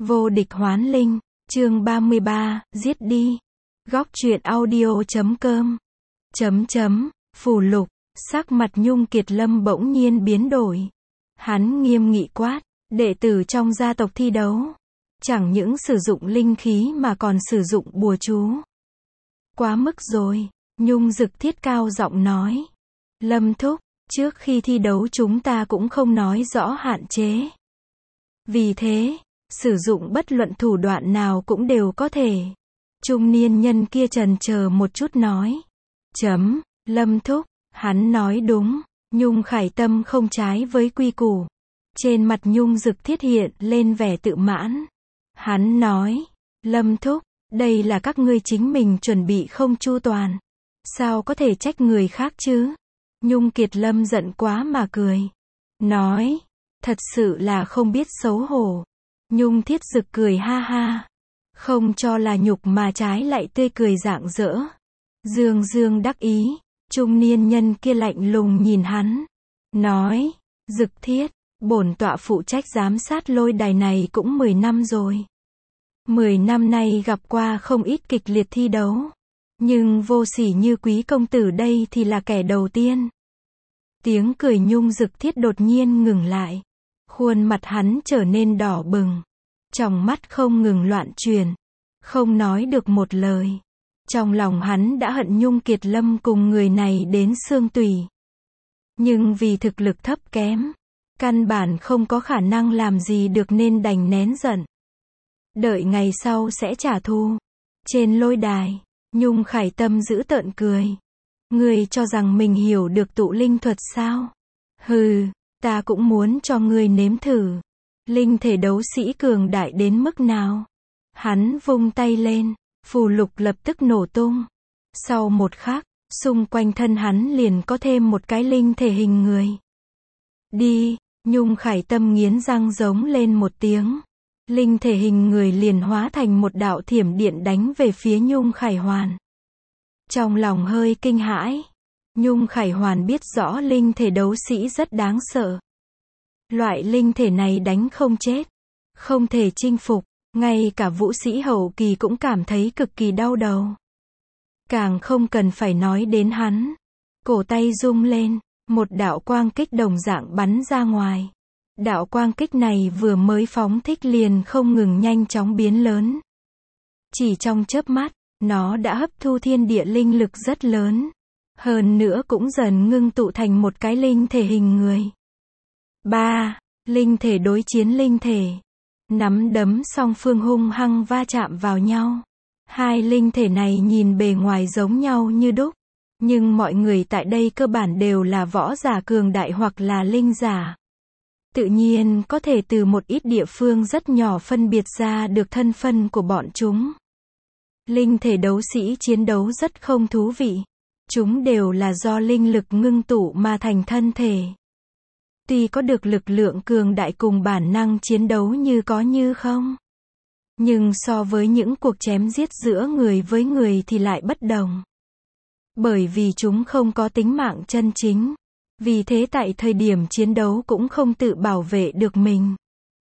Vô địch hoán linh, chương 33, giết đi. Góc truyện audio.com. Phù lục, sắc mặt Nhung Kiệt Lâm bỗng nhiên biến đổi. Hắn nghiêm nghị quát, đệ tử trong gia tộc thi đấu. Chẳng những sử dụng linh khí mà còn sử dụng bùa chú. Quá mức rồi, Nhung Dực Thiết cao giọng nói. Lâm thúc, trước khi thi đấu chúng ta cũng không nói rõ hạn chế. Vì thế, sử dụng bất luận thủ đoạn nào cũng đều có thể. Trung niên nhân kia chần chờ một chút nói. Lâm thúc, hắn nói đúng, Nhung Khải Tâm không trái với quy củ. Trên mặt Nhung Dực Thiết hiện lên vẻ tự mãn. Hắn nói, Lâm thúc, đây là các ngươi chính mình chuẩn bị không chu toàn. Sao có thể trách người khác chứ? Nhung Kiệt Lâm giận quá mà cười. Nói, thật sự là không biết xấu hổ. Nhung Thiết Dực cười ha ha. Không cho là nhục mà trái lại tươi cười rạng rỡ. Dương dương đắc ý, trung niên nhân kia lạnh lùng nhìn hắn. Nói, Dực Thiết, bổn tọa phụ trách giám sát lôi đài này cũng 10 năm rồi. 10 năm nay gặp qua không ít kịch liệt thi đấu. Nhưng vô sỉ như quý công tử đây thì là kẻ đầu tiên. Tiếng cười Nhung Dực Thiết đột nhiên ngừng lại. Khuôn mặt hắn trở nên đỏ bừng. Tròng mắt không ngừng loạn chuyển. Không nói được một lời. Trong lòng hắn đã hận Nhung Kiệt Lâm cùng người này đến xương tủy. Nhưng vì thực lực thấp kém, căn bản không có khả năng làm gì được nên đành nén giận. Đợi ngày sau sẽ trả thù. Trên lôi đài, Nhung Khải Tâm giữ tợn cười. Ngươi cho rằng mình hiểu được tụ linh thuật sao? Hừ, ta cũng muốn cho ngươi nếm thử. Linh thể đấu sĩ cường đại đến mức nào? Hắn vung tay lên, phù lục lập tức nổ tung. Sau một khắc, xung quanh thân hắn liền có thêm một cái linh thể hình người. Đi, Nhung Khải Tâm nghiến răng giống lên một tiếng. Linh thể hình người liền hóa thành một đạo thiểm điện đánh về phía Nhung Khải Hoàn. Trong lòng hơi kinh hãi, Nhung Khải Hoàn biết rõ linh thể đấu sĩ rất đáng sợ. Loại linh thể này đánh không chết, không thể chinh phục, ngay cả vũ sĩ hậu kỳ cũng cảm thấy cực kỳ đau đầu. Càng không cần phải nói đến hắn. Cổ tay rung lên, một đạo quang kích đồng dạng bắn ra ngoài. Đạo quang kích này vừa mới phóng thích liền không ngừng nhanh chóng biến lớn. Chỉ trong chớp mắt, nó đã hấp thu thiên địa linh lực rất lớn. Hơn nữa cũng dần ngưng tụ thành một cái linh thể hình người. 3. Linh thể đối chiến linh thể. Nắm đấm song phương hung hăng va chạm vào nhau. Hai linh thể này nhìn bề ngoài giống nhau như đúc. Nhưng mọi người tại đây cơ bản đều là võ giả cường đại hoặc là linh giả. Tự nhiên có thể từ một ít địa phương rất nhỏ phân biệt ra được thân phân của bọn chúng. Linh thể đấu sĩ chiến đấu rất không thú vị. Chúng đều là do linh lực ngưng tụ mà thành thân thể. Tuy có được lực lượng cường đại cùng bản năng chiến đấu như có như không. Nhưng so với những cuộc chém giết giữa người với người thì lại bất đồng. Bởi vì chúng không có tính mạng chân chính. Vì thế tại thời điểm chiến đấu cũng không tự bảo vệ được mình.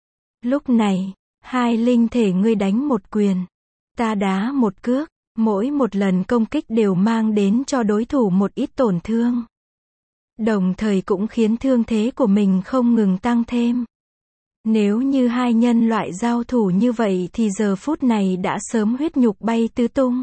Lúc này, hai linh thể ngươi đánh một quyền, ta đá một cước, mỗi một lần công kích đều mang đến cho đối thủ một ít tổn thương. Đồng thời cũng khiến thương thế của mình không ngừng tăng thêm. Nếu như hai nhân loại giao thủ như vậy thì giờ phút này đã sớm huyết nhục bay tứ tung.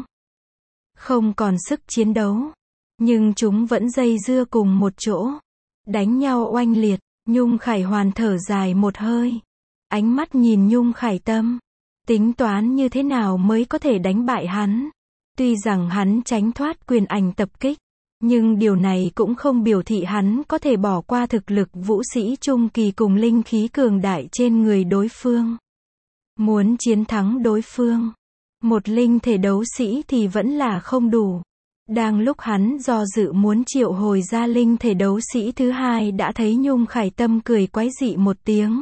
Không còn sức chiến đấu. Nhưng chúng vẫn dây dưa cùng một chỗ. Đánh nhau oanh liệt, Nhung Khải Hoàn thở dài một hơi. Ánh mắt nhìn Nhung Khải Tâm. Tính toán như thế nào mới có thể đánh bại hắn. Tuy rằng hắn tránh thoát quyền ảnh tập kích. Nhưng điều này cũng không biểu thị hắn có thể bỏ qua thực lực vũ sĩ trung kỳ cùng linh khí cường đại trên người đối phương. Muốn chiến thắng đối phương, một linh thể đấu sĩ thì vẫn là không đủ. Đang lúc hắn do dự muốn triệu hồi ra linh thể đấu sĩ thứ hai đã thấy Nhung Khải Tâm cười quái dị một tiếng.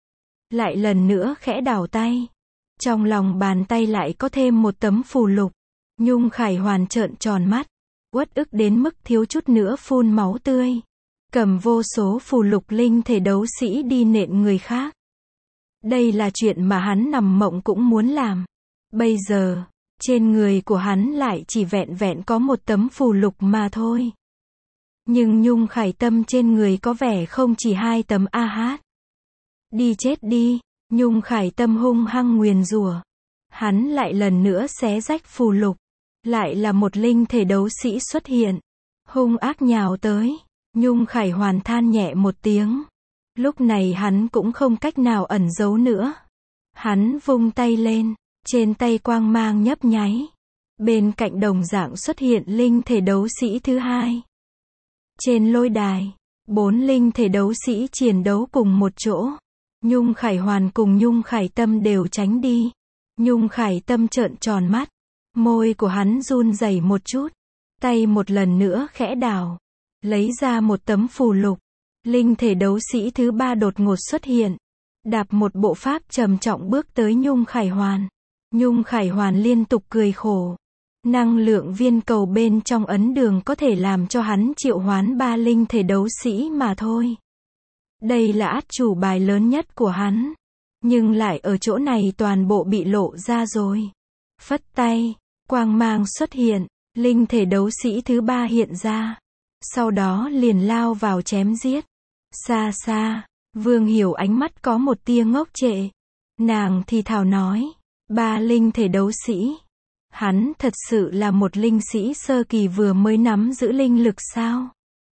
Lại lần nữa khẽ đảo tay. Trong lòng bàn tay lại có thêm một tấm phù lục. Nhung Khải Hoàn trợn tròn mắt. Uất ức đến mức thiếu chút nữa phun máu tươi. Cầm vô số phù lục linh thể đấu sĩ đi nện người khác. Đây là chuyện mà hắn nằm mộng cũng muốn làm. Bây giờ, trên người của hắn lại chỉ vẹn vẹn có một tấm phù lục mà thôi. Nhưng Nhung Khải Tâm trên người có vẻ không chỉ 2 tấm a hát. Đi chết đi, Nhung Khải Tâm hung hăng nguyền rủa. Hắn lại lần nữa xé rách phù lục. Lại là một linh thể đấu sĩ xuất hiện. Hung ác nhào tới. Nhung Khải Hoàn than nhẹ một tiếng. Lúc này hắn cũng không cách nào ẩn giấu nữa. Hắn vung tay lên. Trên tay quang mang nhấp nháy. Bên cạnh đồng dạng xuất hiện linh thể đấu sĩ thứ 2. Trên lôi đài, 4 linh thể đấu sĩ chiến đấu cùng một chỗ. Nhung Khải Hoàn cùng Nhung Khải Tâm đều tránh đi. Nhung Khải Tâm trợn tròn mắt. Môi của hắn run rẩy một chút. Tay một lần nữa khẽ đảo. Lấy ra một tấm phù lục. Linh thể đấu sĩ thứ 3 đột ngột xuất hiện. Đạp một bộ pháp trầm trọng bước tới Nhung Khải Hoàn. Nhung Khải Hoàn liên tục cười khổ. Năng lượng viên cầu bên trong ấn đường có thể làm cho hắn triệu hoán 3 linh thể đấu sĩ mà thôi. Đây là át chủ bài lớn nhất của hắn. Nhưng lại ở chỗ này toàn bộ bị lộ ra rồi. Phất tay, quang mang xuất hiện, linh thể đấu sĩ thứ 3 hiện ra. Sau đó liền lao vào chém giết. Xa xa, Vương Hiểu ánh mắt có một tia ngốc trệ. Nàng thì thào nói, 3 linh thể đấu sĩ. Hắn thật sự là một linh sĩ sơ kỳ vừa mới nắm giữ linh lực sao?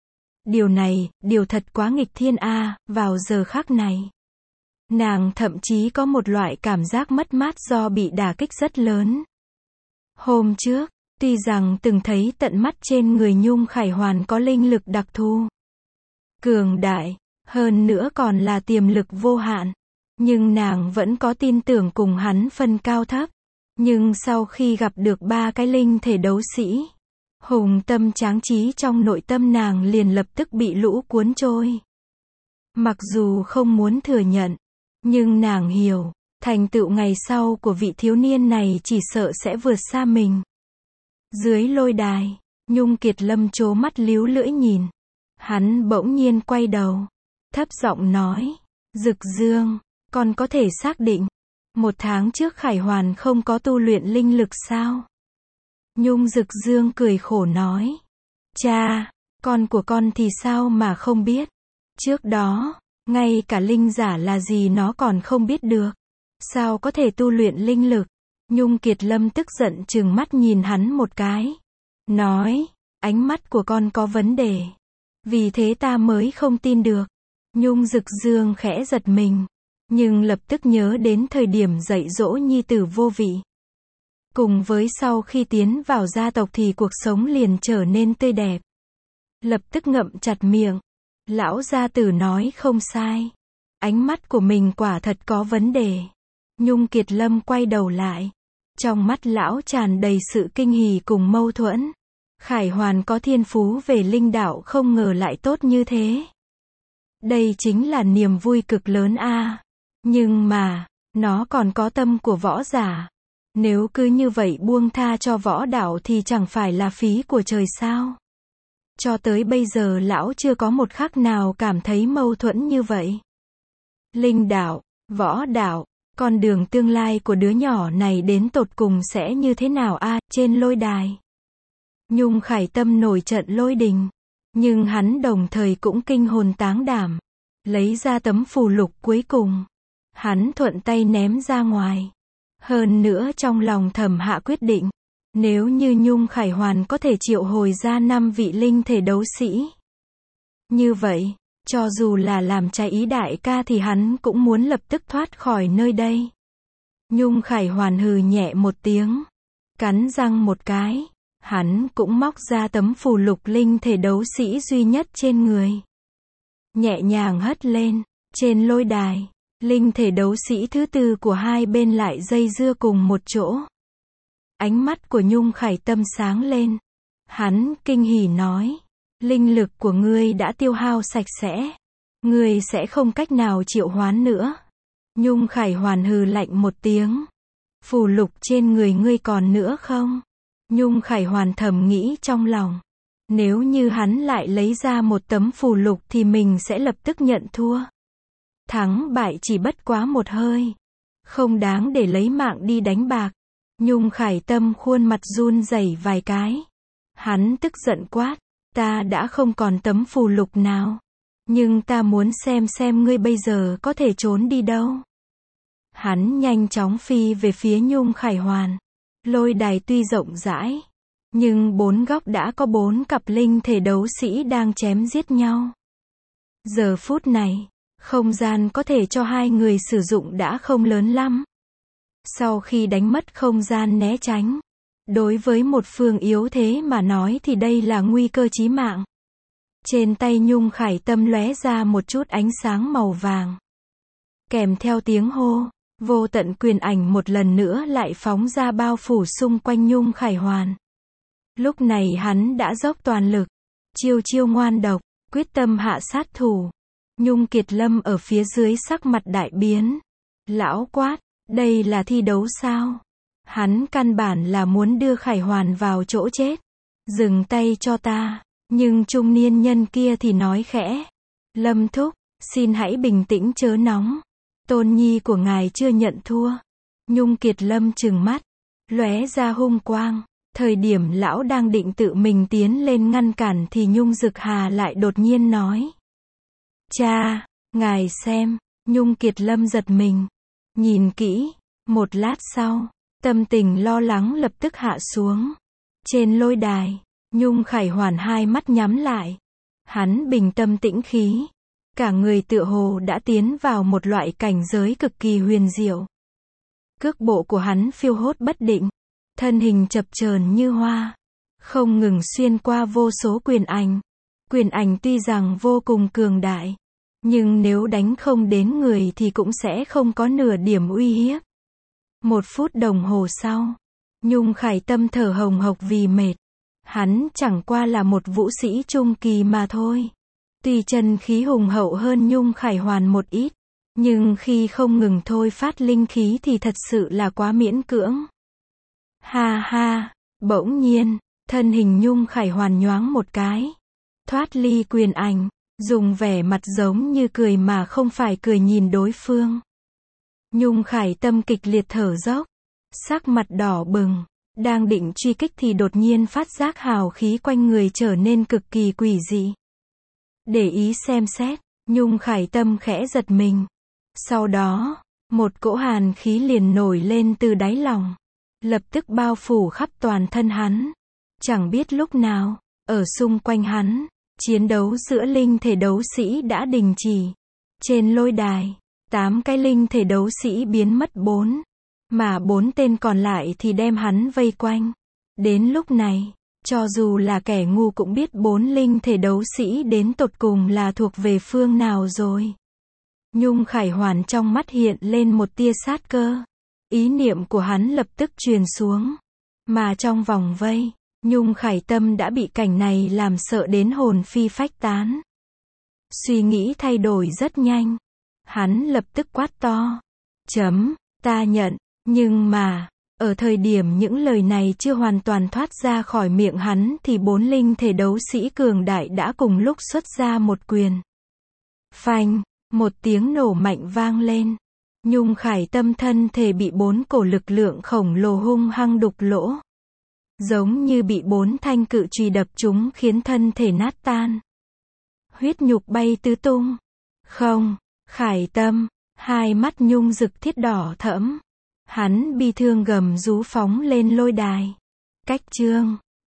Điều thật quá nghịch thiên a, vào giờ khắc này. Nàng thậm chí có một loại cảm giác mất mát do bị đả kích rất lớn. Hôm trước, tuy rằng từng thấy tận mắt trên người Nhung Khải Hoàn có linh lực đặc thù. Cường đại, hơn nữa còn là tiềm lực vô hạn. Nhưng nàng vẫn có tin tưởng cùng hắn phân cao thấp. Nhưng sau khi gặp được 3 cái linh thể đấu sĩ, hùng tâm tráng trí trong nội tâm nàng liền lập tức bị lũ cuốn trôi. Mặc dù không muốn thừa nhận, nhưng nàng hiểu, thành tựu ngày sau của vị thiếu niên này chỉ sợ sẽ vượt xa mình. Dưới lôi đài, Nhung Kiệt Lâm trố mắt líu lưỡi nhìn. Hắn bỗng nhiên quay đầu, thấp giọng nói, Dực Dương, con có thể xác định, 1 tháng trước Khải Hoàn không có tu luyện linh lực sao? Nhung Dực Dương cười khổ nói, cha, con của con thì sao mà không biết? Trước đó, ngay cả linh giả là gì nó còn không biết được. Sao có thể tu luyện linh lực? Nhung Kiệt Lâm tức giận trừng mắt nhìn hắn một cái. Nói, ánh mắt của con có vấn đề. Vì thế ta mới không tin được. Nhung Dực Dương khẽ giật mình. Nhưng lập tức nhớ đến thời điểm dạy dỗ nhi tử vô vị. Cùng với sau khi tiến vào gia tộc thì cuộc sống liền trở nên tươi đẹp. Lập tức ngậm chặt miệng. Lão gia tử nói không sai. Ánh mắt của mình quả thật có vấn đề. Nhung Kiệt Lâm quay đầu lại. Trong mắt lão tràn đầy sự kinh hỉ cùng mâu thuẫn. Khải Hoàn có thiên phú về linh đạo không ngờ lại tốt như thế. Đây chính là niềm vui cực lớn a. Nhưng mà, nó còn có tâm của võ giả. Nếu cứ như vậy buông tha cho võ đạo thì chẳng phải là phí của trời sao? Cho tới bây giờ lão chưa có một khắc nào cảm thấy mâu thuẫn như vậy. Linh đạo, võ đạo, con đường tương lai của đứa nhỏ này đến tột cùng sẽ như thế nào a? Trên lôi đài, Nhung Khải Tâm nổi trận lôi đình. Nhưng hắn đồng thời cũng kinh hồn táng đảm. Lấy ra tấm phù lục cuối cùng. Hắn thuận tay ném ra ngoài. Hơn nữa trong lòng thầm hạ quyết định. Nếu như Nhung Khải Hoàn có thể triệu hồi ra 5 vị linh thể đấu sĩ. Như vậy, cho dù là làm trái ý đại ca thì hắn cũng muốn lập tức thoát khỏi nơi đây. Nhung Khải Hoàn hừ nhẹ một tiếng. Cắn răng một cái. Hắn cũng móc ra tấm phù lục linh thể đấu sĩ duy nhất trên người. Nhẹ nhàng hất lên. Trên lôi đài, linh thể đấu sĩ thứ 4 của hai bên lại dây dưa cùng một chỗ. Ánh mắt của Nhung Khải Tâm sáng lên. Hắn kinh hỉ nói. Linh lực của ngươi đã tiêu hao sạch sẽ. Ngươi sẽ không cách nào triệu hoán nữa. Nhung Khải Hoàn hừ lạnh một tiếng. Phù lục trên người ngươi còn nữa không? Nhung Khải Hoàn thầm nghĩ trong lòng. Nếu như hắn lại lấy ra một tấm phù lục thì mình sẽ lập tức nhận thua. Thắng bại chỉ bất quá một hơi. Không đáng để lấy mạng đi đánh bạc. Nhung Khải Tâm khuôn mặt run rẩy vài cái. Hắn tức giận quát, ta đã không còn tấm phù lục nào. Nhưng ta muốn xem ngươi bây giờ có thể trốn đi đâu. Hắn nhanh chóng phi về phía Nhung Khải Hoàn. Lôi đài tuy rộng rãi, nhưng bốn góc đã có 4 cặp linh thể đấu sĩ đang chém giết nhau. Giờ phút này, không gian có thể cho hai người sử dụng đã không lớn lắm. Sau khi đánh mất không gian né tránh, đối với một phương yếu thế mà nói thì đây là nguy cơ chí mạng. Trên tay Nhung Khải Tâm lóe ra một chút ánh sáng màu vàng. Kèm theo tiếng hô, vô tận quyền ảnh một lần nữa lại phóng ra bao phủ xung quanh Nhung Khải Hoàn. Lúc này hắn đã dốc toàn lực, chiêu chiêu ngoan độc, quyết tâm hạ sát thủ. Nhung Kiệt Lâm ở phía dưới sắc mặt đại biến. Lão quát, đây là thi đấu sao? Hắn căn bản là muốn đưa Khải Hoàn vào chỗ chết. Dừng tay cho ta. Nhưng trung niên nhân kia thì nói khẽ. Lâm thúc, xin hãy bình tĩnh chớ nóng. Tôn nhi của ngài chưa nhận thua. Nhung Kiệt Lâm trừng mắt, lóe ra hung quang. Thời điểm lão đang định tự mình tiến lên ngăn cản thì Nhung Dực Hà lại đột nhiên nói. Cha, ngài xem. Nhung Kiệt Lâm giật mình. Nhìn kỹ. Một lát sau, tâm tình lo lắng lập tức hạ xuống. Trên lôi đài, Nhung Khải Hoàn hai mắt nhắm lại. Hắn bình tâm tĩnh khí. Cả người tựa hồ đã tiến vào một loại cảnh giới cực kỳ huyền diệu. Cước bộ của hắn phiêu hốt bất định. Thân hình chập chờn như hoa. Không ngừng xuyên qua vô số quyền ảnh. Quyền ảnh tuy rằng vô cùng cường đại. Nhưng nếu đánh không đến người thì cũng sẽ không có nửa điểm uy hiếp. 1 phút đồng hồ sau, Nhung Khải Tâm thở hồng hộc vì mệt. Hắn chẳng qua là một vũ sĩ trung kỳ mà thôi. Tuy chân khí hùng hậu hơn Nhung Khải Hoàn một ít, nhưng khi không ngừng thôi phát linh khí thì thật sự là quá miễn cưỡng. Ha ha, bỗng nhiên, thân hình Nhung Khải Hoàn nhoáng một cái. Thoát ly quyền ảnh, dùng vẻ mặt giống như cười mà không phải cười nhìn đối phương. Nhung Khải Tâm kịch liệt thở dốc, sắc mặt đỏ bừng, đang định truy kích thì đột nhiên phát giác hào khí quanh người trở nên cực kỳ quỷ dị. Để ý xem xét, Nhung Khải Tâm khẽ giật mình. Sau đó, một cỗ hàn khí liền nổi lên từ đáy lòng, lập tức bao phủ khắp toàn thân hắn. Chẳng biết lúc nào, ở xung quanh hắn, chiến đấu giữa linh thể đấu sĩ đã đình chỉ. Trên lôi đài, 8 cái linh thể đấu sĩ biến mất 4, mà 4 tên còn lại thì đem hắn vây quanh. Đến lúc này, cho dù là kẻ ngu cũng biết 4 linh thể đấu sĩ đến tột cùng là thuộc về phương nào rồi. Nhung Khải Hoàn trong mắt hiện lên một tia sát cơ. Ý niệm của hắn lập tức truyền xuống. Mà trong vòng vây, Nhung Khải Tâm đã bị cảnh này làm sợ đến hồn phi phách tán. Suy nghĩ thay đổi rất nhanh. Hắn lập tức quát to. Ta nhận. Nhưng mà, ở thời điểm những lời này chưa hoàn toàn thoát ra khỏi miệng hắn thì 4 linh thể đấu sĩ cường đại đã cùng lúc xuất ra một quyền. Phanh, một tiếng nổ mạnh vang lên. Nhung Khải Tâm thân thể bị 4 cổ lực lượng khổng lồ hung hăng đục lỗ. Giống như bị 4 thanh cự chùy đập trúng khiến thân thể nát tan. Huyết nhục bay tứ tung. Không, Khải Tâm, hai mắt Nhung Dực Thiết đỏ thẫm. Hắn bi thương gầm rú phóng lên lôi đài. Cách chương